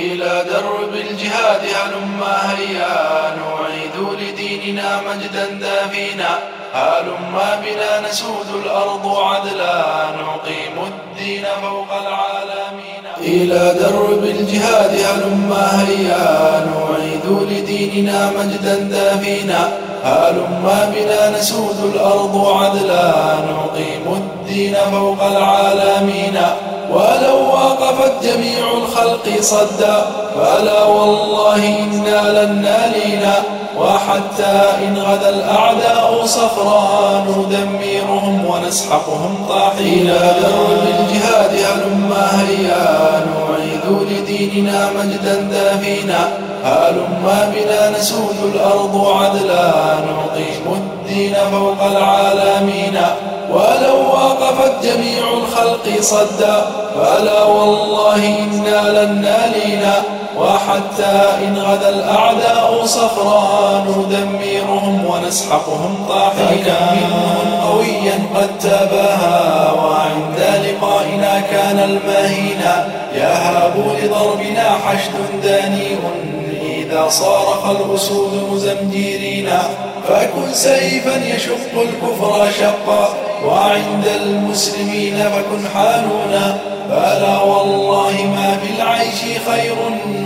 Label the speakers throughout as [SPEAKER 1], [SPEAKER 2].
[SPEAKER 1] إلى درب الجهاد هلما هيا نعيد لديننا مجدا دافينا. هلما بنا نسود الأرض عدلا نقيم الدين فوق العالمين. إلى درب الجهاد هلما هيا نعيد لديننا مجدا دافينا. هلما بنا نسود الأرض عدلا نقيم الدين فوق العالمين. ولو وقفت جميع الخلق صدا فلا والله إنا لن نالينا. وحتى إن غدا الأعداء صفرا ندمرهم ونسحقهم طاحينا. إلى درب الجهاد هلما هيا نعيد لديننا مجدا دافينا. هلما بنا نسود الأرض عدلا نقيم الدين فوق العالمين. ولو وقفت جميع الخلق صدا فلا والله إنا لن نالينا. وحتى إن غدا الأعداء صفرا ندمرهم ونسحقهم طاحينا. منهم قويا قد تباهى وعند لقائنا كان المهينا. يهاب لضربنا حشد داني إذا صارخ الأسود مزمجرين. فكن سيفا يشق الكفر شقا وعند المسلمين فكن حانونا. فلا والله ما بالعيش خير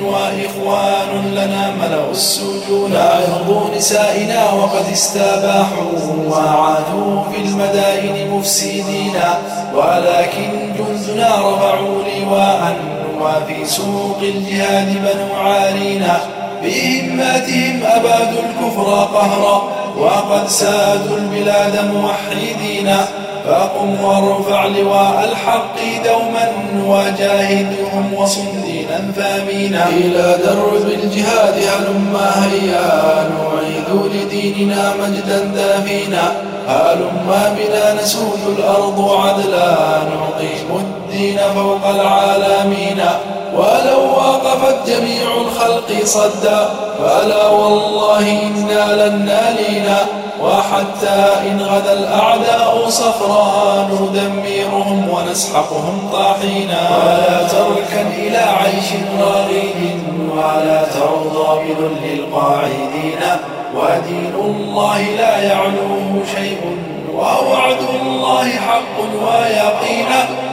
[SPEAKER 1] وإخوان لنا ملأوا السجون. عرضوا نسائنا وقد استباحوا وعادوا في المدائن مفسدين. ولكن جندنا رفعوا لواء وفي سوق الجهاد بنوا عارينا. بهماتهم أبادوا الكفر قهرا وقد سادوا البلاد موحدين. فقم وارفع لواء الحق دوما وجاهدهم وصن دينا ثامينا. إلى درب الجهاد هلما هيا نعيد لديننا مجدا دافينا. هلما بنا نسود الأرض عدلا نقيم الدين فوق العالمين. ولو وقفت جميع الخلق صدا فلا والله إنا لن نالينا. وحتى إن غدا الأعداء صفرا ندمرهم ونسحقهم طاحينا. ولا تركن إلى عيش راغد ولا ترضى بذل القاعدين. ودين الله لا يعلوه شيء ووعد الله حق ويقين.